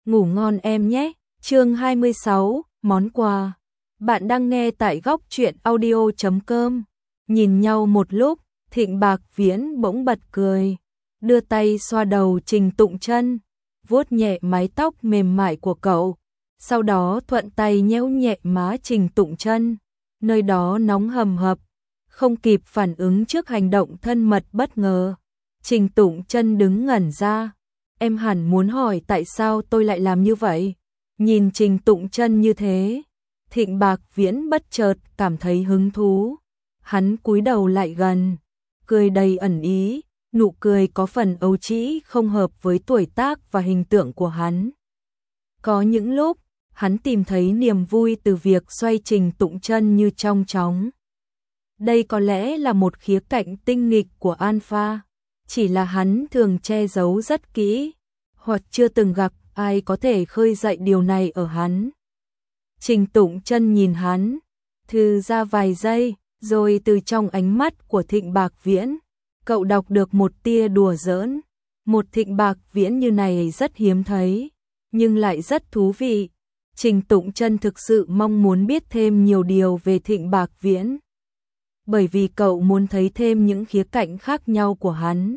Ngủ ngon em nhé. Chương 26, món quà. Bạn đang nghe tại góc truyện audio.com. Nhìn nhau một lúc, Thịnh Bạc Viễn bỗng bật cười, đưa tay xoa đầu Trình Tụng Chân, vuốt nhẹ mái tóc mềm mại của cậu, sau đó thuận tay nhéo nhẹ má Trình Tụng Chân, nơi đó nóng hầm hập, không kịp phản ứng trước hành động thân mật bất ngờ. Trình Tụng Chân đứng ngẩn ra. Em hẳn muốn hỏi tại sao tôi lại làm như vậy. Nhìn Trình Tụng Chân như thế, Thịnh Bạc Viễn bất chợt cảm thấy hứng thú. Hắn cúi đầu lại gần, cười đầy ẩn ý, nụ cười có phần ấu trĩ không hợp với tuổi tác và hình tượng của hắn. Có những lúc, hắn tìm thấy niềm vui từ việc xoay Trình Tụng Chân như trong chóng. Đây có lẽ là một khía cạnh tinh nghịch của Alpha, chỉ là hắn thường che giấu rất kỹ, hoặc chưa từng gặp ai có thể khơi dậy điều này ở hắn. Trình Tụng Chân nhìn hắn, thư ra vài giây, rồi từ trong ánh mắt của Thịnh Bạc Viễn, cậu đọc được một tia đùa giỡn. Một Thịnh Bạc Viễn như này rất hiếm thấy, nhưng lại rất thú vị. Trình Tụng Chân thực sự mong muốn biết thêm nhiều điều về Thịnh Bạc Viễn, bởi vì cậu muốn thấy thêm những khía cạnh khác nhau của hắn.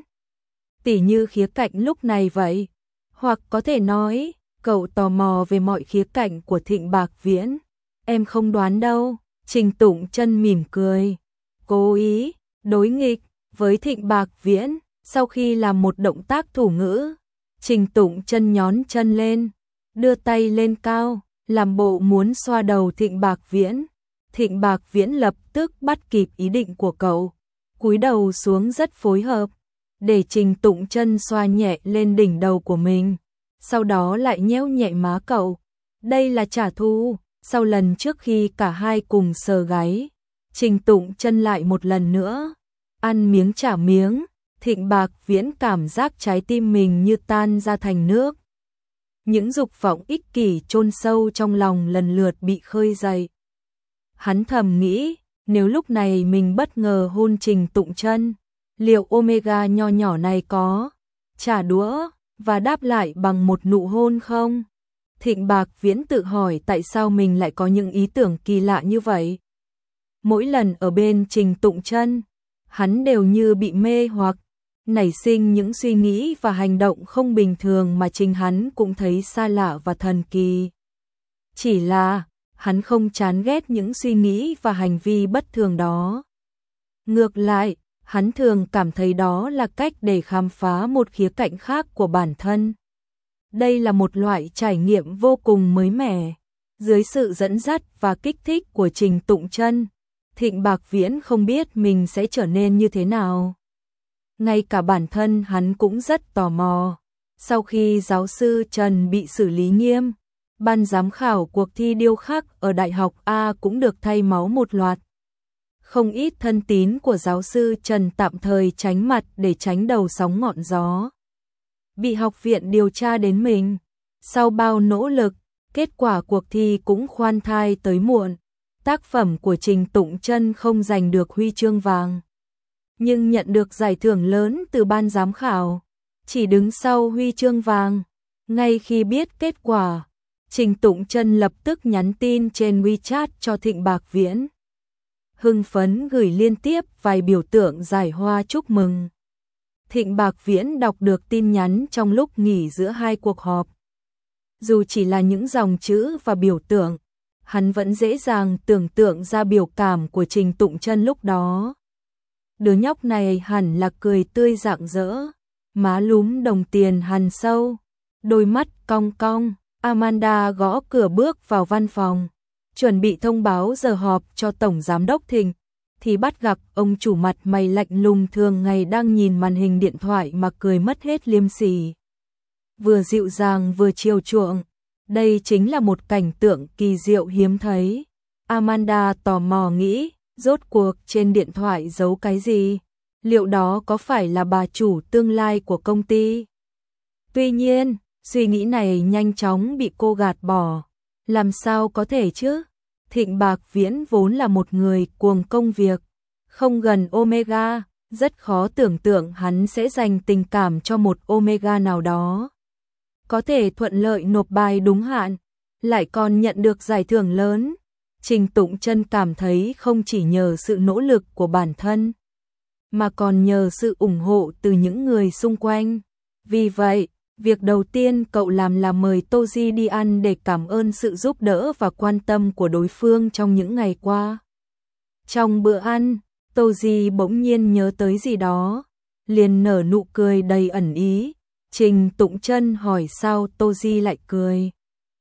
Tỉ như khía cạnh lúc này vậy, hoặc có thể nói, cậu tò mò về mọi khía cạnh của Thịnh Bạc Viễn. Em không đoán đâu. Trình Tụng Chân mỉm cười, cố ý đối nghịch với Thịnh Bạc Viễn. Sau khi làm một động tác thủ ngữ, Trình Tụng Chân nhón chân lên, đưa tay lên cao, làm bộ muốn xoa đầu Thịnh Bạc Viễn. Thịnh Bạc Viễn lập tức bắt kịp ý định của cậu, cúi đầu xuống rất phối hợp, để Trình Tụng Chân xoa nhẹ lên đỉnh đầu của mình, sau đó lại nhéo nhẹ má cậu. Đây là trả thù. Sau lần trước khi cả hai cùng sờ gáy, Trình Tụng Chân lại một lần nữa ăn miếng trả miếng. Thịnh Bạc Viễn cảm giác trái tim mình như tan ra thành nước. Những dục vọng ích kỷ chôn sâu trong lòng lần lượt bị khơi dậy. Hắn thầm nghĩ, nếu lúc này mình bất ngờ hôn Trình Tụng Chân, liệu Omega nho nhỏ này có trả đũa và đáp lại bằng một nụ hôn không? Thịnh Bạc Viễn tự hỏi tại sao mình lại có những ý tưởng kỳ lạ như vậy. Mỗi lần ở bên Trình Tụng Chân, hắn đều như bị mê hoặc, nảy sinh những suy nghĩ và hành động không bình thường mà chính hắn cũng thấy xa lạ và thần kỳ. Chỉ là, hắn không chán ghét những suy nghĩ và hành vi bất thường đó. Ngược lại, hắn thường cảm thấy đó là cách để khám phá một khía cạnh khác của bản thân. Đây là một loại trải nghiệm vô cùng mới mẻ. Dưới sự dẫn dắt và kích thích của Trình Tụng Chân, Thịnh Bạc Viễn không biết mình sẽ trở nên như thế nào. Ngay cả bản thân hắn cũng rất tò mò. Sau khi giáo sư Trần bị xử lý nghiêm, ban giám khảo cuộc thi điêu khắc ở Đại học A cũng được thay máu một loạt. Không ít thân tín của giáo sư Trần tạm thời tránh mặt để tránh đầu sóng ngọn gió. Bị học viện điều tra đến mình. Sau bao nỗ lực, kết quả cuộc thi cũng khoan thai tới muộn. Tác phẩm của Trình Tụng Chân không giành được huy chương vàng, nhưng nhận được giải thưởng lớn từ ban giám khảo, chỉ đứng sau huy chương vàng. Ngay khi biết kết quả, Trình Tụng Chân lập tức nhắn tin trên WeChat cho Thịnh Bạc Viễn, hưng phấn gửi liên tiếp vài biểu tượng giải hoa chúc mừng. Thịnh Bạc Viễn đọc được tin nhắn trong lúc nghỉ giữa hai cuộc họp. Dù chỉ là những dòng chữ và biểu tượng, hắn vẫn dễ dàng tưởng tượng ra biểu cảm của Trình Tụng Chân lúc đó. Đứa nhóc này hẳn là cười tươi rạng rỡ, má lúm đồng tiền hằn sâu, đôi mắt cong cong. Amanda gõ cửa bước vào văn phòng, chuẩn bị thông báo giờ họp cho Tổng Giám đốc Thịnh, thì bắt gặp ông chủ mặt mày lạnh lùng thường ngày đang nhìn màn hình điện thoại mà cười mất hết liêm sỉ. Vừa dịu dàng vừa chiều chuộng, đây chính là một cảnh tượng kỳ diệu hiếm thấy. Amanda tò mò nghĩ, rốt cuộc trên điện thoại giấu cái gì? Liệu đó có phải là bà chủ tương lai của công ty? Tuy nhiên, suy nghĩ này nhanh chóng bị cô gạt bỏ. Làm sao có thể chứ? Thịnh Bạc Viễn vốn là một người cuồng công việc, không gần Omega, rất khó tưởng tượng hắn sẽ dành tình cảm cho một Omega nào đó. có thể thuận lợi nộp bài đúng hạn, lại còn nhận được giải thưởng lớn. Trình Tụng Chân cảm thấy không chỉ nhờ sự nỗ lực của bản thân, mà còn nhờ sự ủng hộ từ những người xung quanh. Vì vậy, việc đầu tiên cậu làm là mời Tô Di đi ăn để cảm ơn sự giúp đỡ và quan tâm của đối phương trong những ngày qua. Trong bữa ăn, Tô Di bỗng nhiên nhớ tới gì đó, liền nở nụ cười đầy ẩn ý. Trình Tụng Chân hỏi sao Tô Di lại cười.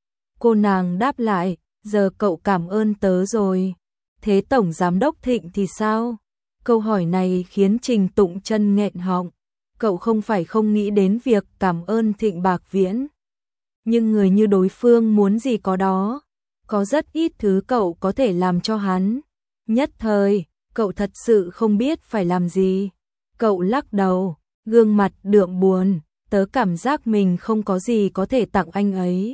Cô nàng đáp lại, giờ cậu cảm ơn tớ rồi. Thế Tổng Giám đốc Thịnh thì sao? Câu hỏi này khiến Trình Tụng Chân nghẹn họng. Cậu không phải không nghĩ đến việc cảm ơn Thịnh Bạc Viễn. Nhưng người như đối phương muốn gì có đó. Có rất ít thứ cậu có thể làm cho hắn. Nhất thời, cậu thật sự không biết phải làm gì. Cậu lắc đầu, gương mặt đượm buồn. Tớ cảm giác mình không có gì có thể tặng anh ấy.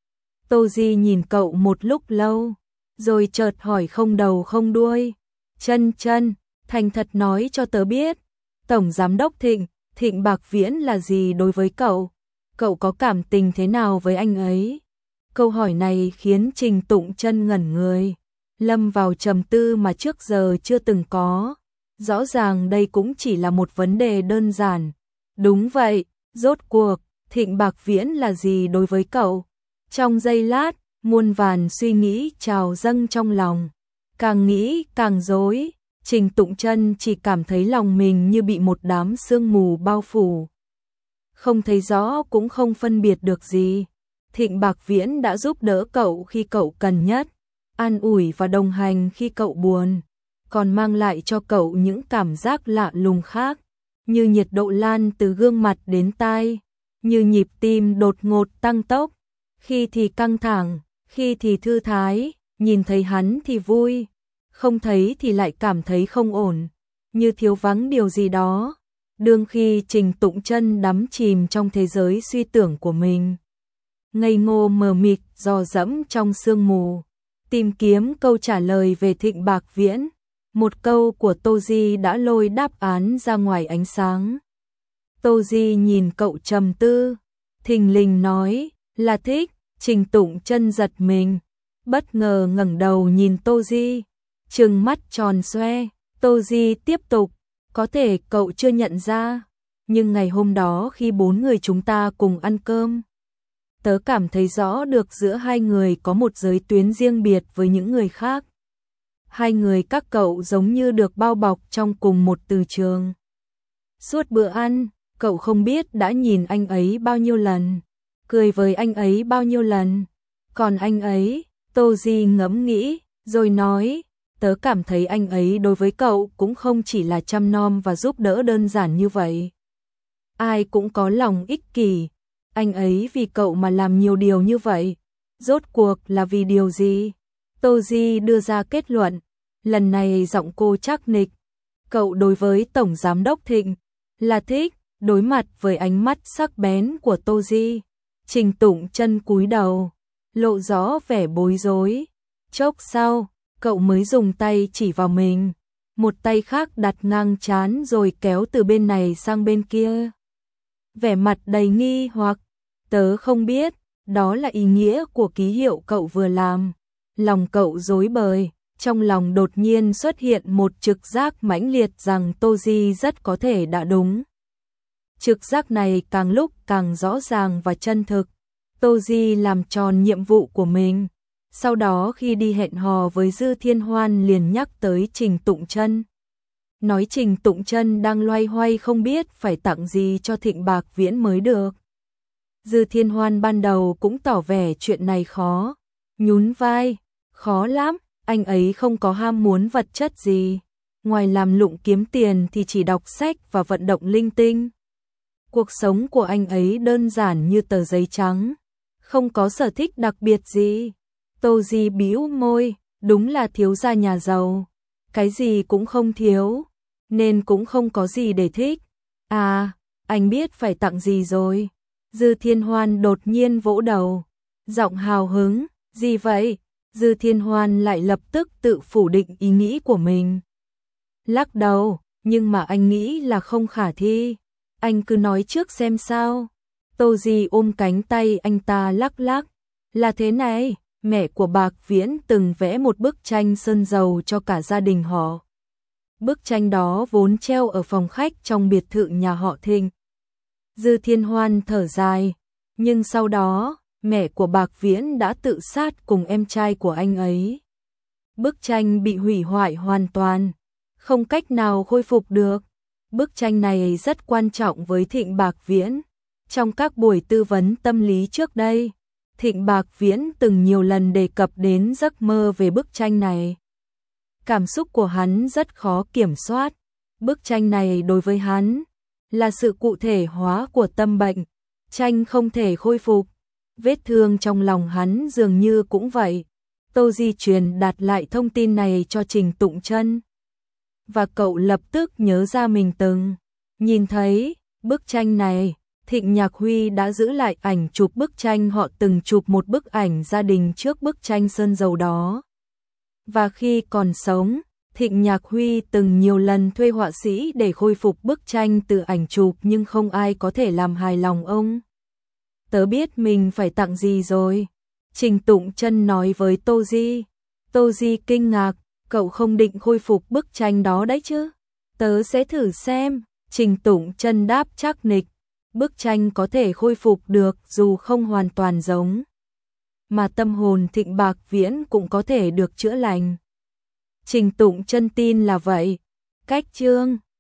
Tô Di nhìn cậu một lúc lâu, rồi chợt hỏi không đầu không đuôi. Chân Chân, thành thật nói cho tớ biết, Tổng Giám đốc Thịnh, Thịnh Bạc Viễn là gì đối với cậu? Cậu có cảm tình thế nào với anh ấy? Câu hỏi này khiến Trình Tụng Chân ngẩn người, lâm vào trầm tư mà trước giờ chưa từng có. Rõ ràng đây cũng chỉ là một vấn đề đơn giản. Đúng vậy, rốt cuộc, Thịnh Bạc Viễn là gì đối với cậu? Trong giây lát, muôn vàn suy nghĩ trào dâng trong lòng. Càng nghĩ càng rối, Trình Tụng Chân chỉ cảm thấy lòng mình như bị một đám sương mù bao phủ. Không thấy rõ cũng không phân biệt được gì. Thịnh Bạc Viễn đã giúp đỡ cậu khi cậu cần nhất, an ủi và đồng hành khi cậu buồn, còn mang lại cho cậu những cảm giác lạ lùng khác, như nhiệt độ lan từ gương mặt đến tai, như nhịp tim đột ngột tăng tốc, khi thì căng thẳng, khi thì thư thái, nhìn thấy hắn thì vui, không thấy thì lại cảm thấy không ổn, như thiếu vắng điều gì đó. Đương khi Trình Tụng Chân đắm chìm trong thế giới suy tưởng của mình, ngây ngô mờ mịt dò dẫm trong sương mù, tìm kiếm câu trả lời về Thịnh Bạc Viễn, một câu của Tô Di đã lôi đáp án ra ngoài ánh sáng. Tô Di nhìn cậu trầm tư, thình lình nói, là thích. Trình Tụng Chân giật mình, bất ngờ ngẩng đầu nhìn Tô Di, trừng mắt tròn xoe. Tô Di tiếp tục, có thể cậu chưa nhận ra, nhưng ngày hôm đó khi 4 người chúng ta cùng ăn cơm, tớ cảm thấy rõ được giữa hai người có một giới tuyến riêng biệt với những người khác. Hai người các cậu giống như được bao bọc trong cùng một từ trường. Suốt bữa ăn, cậu không biết đã nhìn anh ấy bao nhiêu lần, cười với anh ấy bao nhiêu lần. Còn anh ấy, Tô Di ngẫm nghĩ, rồi nói, tớ cảm thấy anh ấy đối với cậu cũng không chỉ là chăm nom và giúp đỡ đơn giản như vậy. Ai cũng có lòng ích kỷ, anh ấy vì cậu mà làm nhiều điều như vậy. Rốt cuộc là vì điều gì? Tô Di đưa ra kết luận, lần này giọng cô chắc nịch. Cậu đối với Tổng Giám đốc Thịnh là thích. Đối mặt với ánh mắt sắc bén của Tô Di, Trình Tụng Chân cúi đầu, lộ rõ vẻ bối rối. Chốc sau, cậu mới dùng tay chỉ vào mình, một tay khác đặt ngang trán rồi kéo từ bên này sang bên kia. Vẻ mặt đầy nghi hoặc, tớ không biết, đó là ý nghĩa của ký hiệu cậu vừa làm. Lòng cậu rối bời, trong lòng đột nhiên xuất hiện một trực giác mãnh liệt rằng Tô Di rất có thể đã đúng. Trực giác này càng lúc càng rõ ràng và chân thực. Tô Di làm tròn nhiệm vụ của mình. Sau đó khi đi hẹn hò với Dư Thiên Hoan liền nhắc tới Trình Tụng Chân. Nói Trình Tụng Chân đang loay hoay không biết phải tặng gì cho Thịnh Bạc Viễn mới được. Dư Thiên Hoan ban đầu cũng tỏ vẻ chuyện này khó. Nhún vai, khó lắm, anh ấy không có ham muốn vật chất gì. Ngoài làm lụng kiếm tiền thì chỉ đọc sách và vận động linh tinh. Cuộc sống của anh ấy đơn giản như tờ giấy trắng, không có sở thích đặc biệt gì. Tô Di bĩu môi, đúng là thiếu gia nhà giàu, cái gì cũng không thiếu, nên cũng không có gì để thích. À, anh biết phải tặng gì rồi. Dư Thiên Hoan đột nhiên vỗ đầu, giọng hào hứng, gì vậy? Dư Thiên Hoan lại lập tức tự phủ định ý nghĩ của mình. Lắc đầu, nhưng mà anh nghĩ là không khả thi. Anh cứ nói trước xem sao. Tô Di ôm cánh tay anh ta lắc lắc. Là thế này, mẹ của Bạc Viễn từng vẽ một bức tranh sơn dầu cho cả gia đình họ. Bức tranh đó vốn treo ở phòng khách trong biệt thự nhà họ Thịnh. Dư Thiên Hoan thở dài, nhưng sau đó, mẹ của Bạc Viễn đã tự sát cùng em trai của anh ấy. Bức tranh bị hủy hoại hoàn toàn, không cách nào khôi phục được. Bức tranh này rất quan trọng với Thịnh Bạc Viễn. Trong các buổi tư vấn tâm lý trước đây, Thịnh Bạc Viễn từng nhiều lần đề cập đến giấc mơ về bức tranh này. Cảm xúc của hắn rất khó kiểm soát. Bức tranh này đối với hắn là sự cụ thể hóa của tâm bệnh, tranh không thể khôi phục. Vết thương trong lòng hắn dường như cũng vậy. Tô Di truyền đạt lại thông tin này cho Trình Tụng Chân. Và cậu lập tức nhớ ra mình từng nhìn thấy bức tranh này. Thịnh Nhạc Huy đã giữ lại ảnh chụp bức tranh, họ từng chụp một bức ảnh gia đình trước bức tranh sơn dầu đó. Và khi còn sống, Thịnh Nhạc Huy từng nhiều lần thuê họa sĩ để khôi phục bức tranh từ ảnh chụp nhưng không ai có thể làm hài lòng ông. Tớ biết mình phải tặng gì rồi, Trình Tụng Chân nói với Tô Di. Tô Di kinh ngạc, cậu không định khôi phục bức tranh đó đấy chứ? Tớ sẽ thử xem, Trình Tụng Chân đáp chắc nịch. Bức tranh có thể khôi phục được dù không hoàn toàn giống. Mà tâm hồn Thịnh Bạc Viễn cũng có thể được chữa lành. Trình Tụng Chân tin là vậy. Cách chương